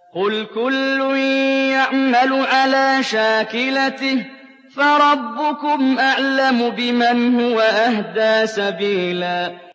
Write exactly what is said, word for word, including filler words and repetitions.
قُلْ كُلٌّ يَعْمَلُ عَلَىٰ شَاكِلَتِهِ فَرَبُّكُمْ أَعْلَمُ بِمَنْ هُوَ أَهْدَىٰ سَبِيلًا